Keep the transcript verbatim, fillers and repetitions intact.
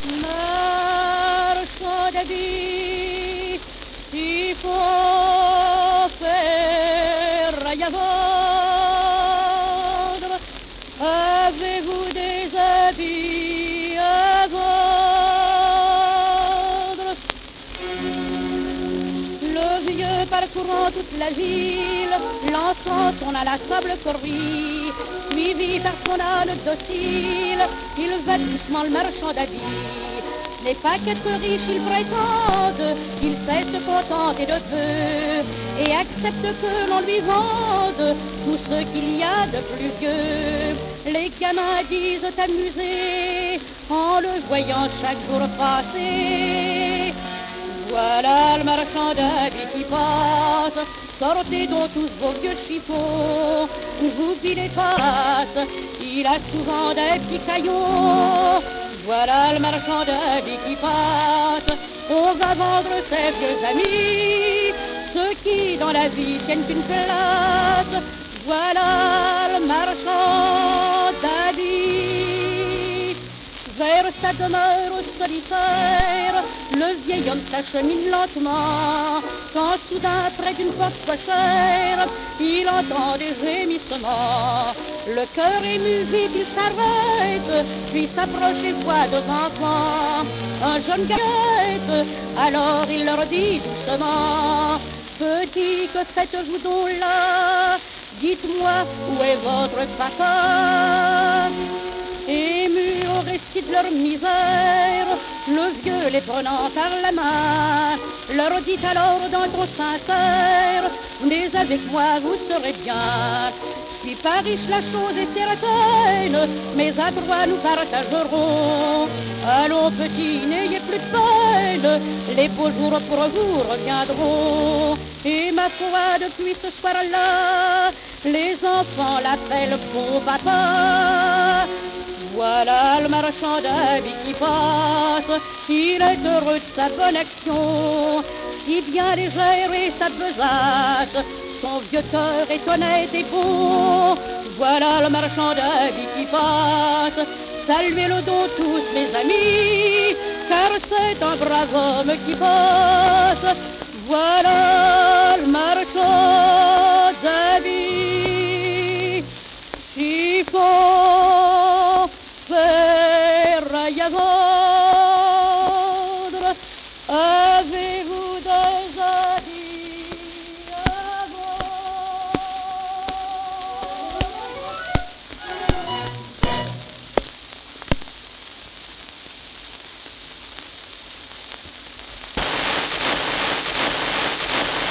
Marchand d'habits, il faut faire à vendre. Avez-vous des habits à vendre? Le vieux parcourant toute la ville, lançant son inlassable corvée, suivi par son âne docile, il va doucement le marchand d'habits. Ce n'est pas qu'être riche il prétende, il sait se contenter de peu et accepte que l'on lui vende tout ce qu'il y a de plus vieux. Les gamins disent amusés en le voyant chaque jour passer: voilà le marchand d'habits qui passe, sortez donc tous vos vieux chiffons, vous les passe, il a souvent des petits caillots. Voilà le marchand d'habits qui passe, on va vendre ses vieux amis, ceux qui dans la vie tiennent une place. Voilà le marchand d'habits. Vers sa demeure solitaire, le vieil homme s'achemine lentement, quand soudain près d'une porte cochère, il entend des gémissements. Le cœur ému vite il s'arrête, puis s'approche et voit deux enfants, un jeune gaillette. Alors il leur dit doucement: petits, que faites-vous donc là? Dites-moi, où est votre papa? Ému au récit de leur misère, le vieux les prenant par la main, leur dit alors d'un ton sincère: venez avec moi, vous serez bien. Je suis pas riche, la chose est certaine, mais à trois nous partagerons. Allons petits, n'ayez plus de peine, les beaux jours pour vous reviendront. Et ma foi, depuis ce soir-là, les enfants l'appellent bon papa. Voilà le marchand d'habits qui passe, il est heureux de sa bonne action, si bien légère et sa besace, son vieux cœur est honnête et beau. Voilà le marchand d'habits qui passe, saluez-le donc tous mes amis, car c'est un brave homme qui passe. Voilà le marchand d'habits qui passe.